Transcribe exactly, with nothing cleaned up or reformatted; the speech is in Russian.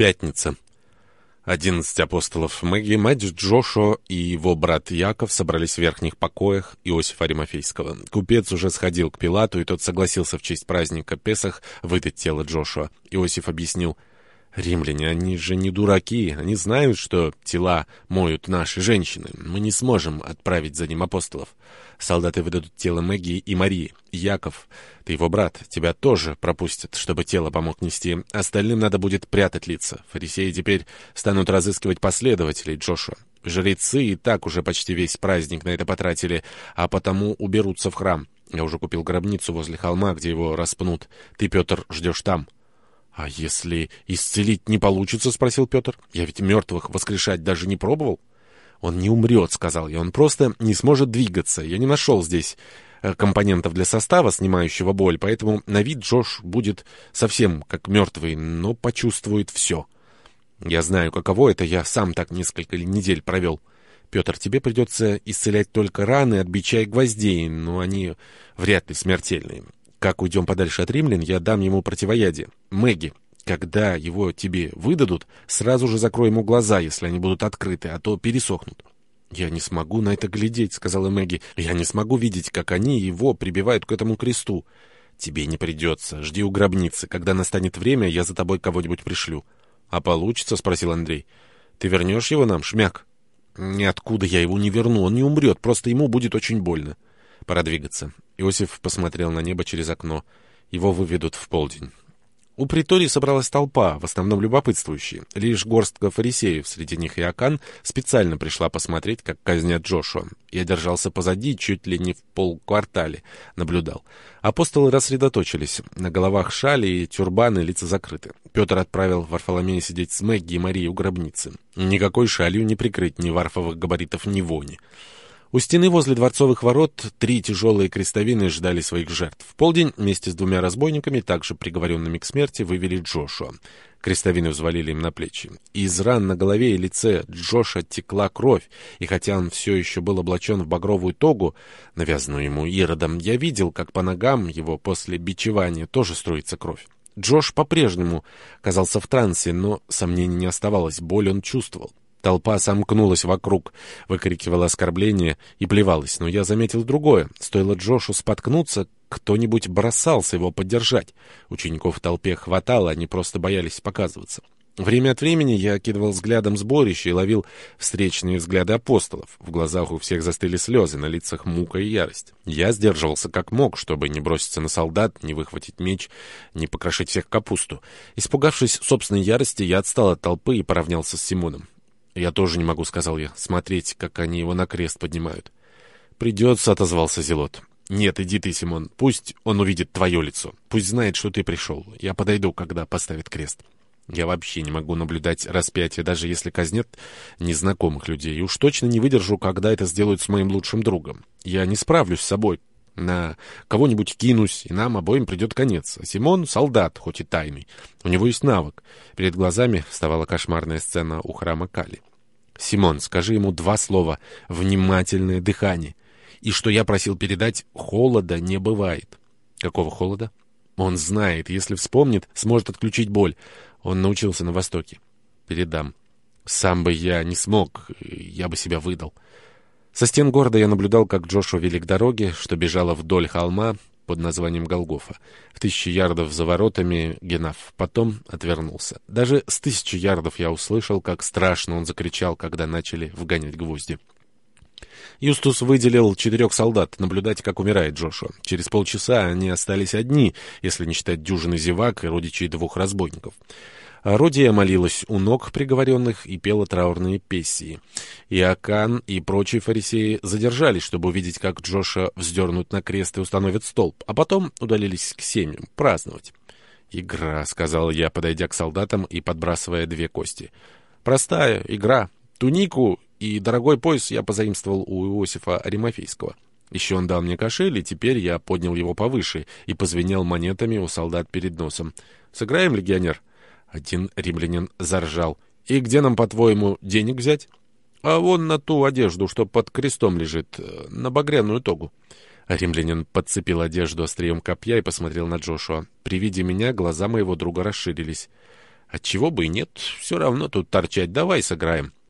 Пятница. Одиннадцать апостолов Мэгги, мать Джошуа и его брат Яков собрались в верхних покоях Иосифа Аримафейского. Купец уже сходил к Пилату, и тот согласился в честь праздника Песах выдать тело Джошуа. Иосиф объяснил: «Римляне, они же не дураки, они знают, что тела моют наши женщины. Мы не сможем отправить за ним апостолов. Солдаты выдадут тело Мэгги и Марии. Яков, ты его брат, тебя тоже пропустят, чтобы тело помог нести. Остальным надо будет прятать лица. Фарисеи теперь станут разыскивать последователей Джошуа. Жрецы и так уже почти весь праздник на это потратили, а потому уберутся в храм. Я уже купил гробницу возле холма, где его распнут. Ты, Петр, ждешь там». «А если исцелить не получится?» — спросил Петр. «Я ведь мертвых воскрешать даже не пробовал». «Он не умрет», — сказал я. «Он просто не сможет двигаться. Я не нашел здесь компонентов для состава, снимающего боль, поэтому на вид Джош будет совсем как мертвый, но почувствует все. Я знаю, каково это. Я сам так несколько недель провел. Петр, тебе придется исцелять только раны от бича и гвоздей, но они вряд ли смертельные. Как уйдем подальше от римлян, я дам ему противоядие. Мэгги, когда его тебе выдадут, сразу же закрой ему глаза, если они будут открыты, а то пересохнут». «Я не смогу на это глядеть», — сказала Мэгги. «Я не смогу видеть, как они его прибивают к этому кресту». «Тебе не придется. Жди у гробницы. Когда настанет время, я за тобой кого-нибудь пришлю». «А получится?» — спросил Андрей. «Ты вернешь его нам, шмяк?» «Ниоткуда я его не верну. Он не умрет. Просто ему будет очень больно. Пора двигаться». Иосиф посмотрел на небо через окно. Его выведут в полдень. У притории собралась толпа, в основном любопытствующие. Лишь горстка фарисеев, среди них Иоакан, специально пришла посмотреть, как казнят Джошуа. Я держался позади, чуть ли не в полквартале, наблюдал. Апостолы рассредоточились. На головах шали и тюрбаны, лица закрыты. Петр отправил Варфоломея сидеть с Мэгги и Марией у гробницы. Никакой шалью не прикрыть ни варфовых габаритов, ни вони. У стены возле дворцовых ворот три тяжелые крестовины ждали своих жертв. В полдень вместе с двумя разбойниками, также приговоренными к смерти, вывели Джошуа. Крестовины взвалили им на плечи. Из ран на голове и лице Джоша текла кровь, и хотя он все еще был облачен в багровую тогу, навязанную ему Иродом, я видел, как по ногам его после бичевания тоже струится кровь. Джош по-прежнему казался в трансе, но сомнений не оставалось, боль он чувствовал. Толпа сомкнулась вокруг, выкрикивала оскорбления и плевалась. Но я заметил другое. Стоило Джошу споткнуться, кто-нибудь бросался его поддержать. Учеников в толпе хватало, они просто боялись показываться. Время от времени я окидывал взглядом сборище и ловил встречные взгляды апостолов. В глазах у всех застыли слезы, на лицах мука и ярость. Я сдерживался как мог, чтобы не броситься на солдат, не выхватить меч, не покрошить всех в капусту. Испугавшись собственной ярости, я отстал от толпы и поравнялся с Симоном. «Я тоже не могу», — сказал я, — «смотреть, как они его на крест поднимают». «Придется», — отозвался Зелот. «Нет, иди ты, Симон, пусть он увидит твое лицо, пусть знает, что ты пришел. Я подойду, когда поставит крест». Я вообще не могу наблюдать распятие, даже если казнят незнакомых людей, и уж точно не выдержу, когда это сделают с моим лучшим другом. Я не справлюсь с собой. На кого-нибудь кинусь, и нам обоим придет конец. А Симон — солдат, хоть и тайный. У него есть навык. Перед глазами вставала кошмарная сцена у храма Кали. «Симон, скажи ему два слова. Внимательное дыхание. И что я просил передать, холода не бывает». «Какого холода?» «Он знает. Если вспомнит, сможет отключить боль. Он научился на Востоке». «Передам». «Сам бы я не смог. Я бы себя выдал». Со стен города я наблюдал, как Джошуа вели к дороге, что бежала вдоль холма под названием Голгофа. В тысячи ярдов за воротами Генаф. Потом отвернулся. Даже с тысячи ярдов я услышал, как страшно он закричал, когда начали вгонять гвозди. Юстус выделил четырех солдат наблюдать, как умирает Джошуа. Через полчаса они остались одни, если не считать дюжины зевак и родичей двух разбойников. Родия молилась у ног приговоренных и пела траурные пессии. Иоакан и прочие фарисеи задержались, чтобы увидеть, как Джоша вздернут на крест и установят столб, а потом удалились к семьям праздновать. «Игра», — сказал я, подойдя к солдатам и подбрасывая две кости. «Простая игра. Тунику и дорогой пояс я позаимствовал у Иосифа Аримафейского. Еще он дал мне кошель, и теперь я поднял его повыше и позвенел монетами у солдат перед носом. Сыграем, легионер?» Один римлянин заржал. «И где нам, по-твоему, денег взять?» «А вон на ту одежду, что под крестом лежит, на багряную тогу». Римлянин подцепил одежду острием копья и посмотрел на Джошуа. При виде меня глаза моего друга расширились. «Отчего бы и нет, все равно тут торчать, давай сыграем».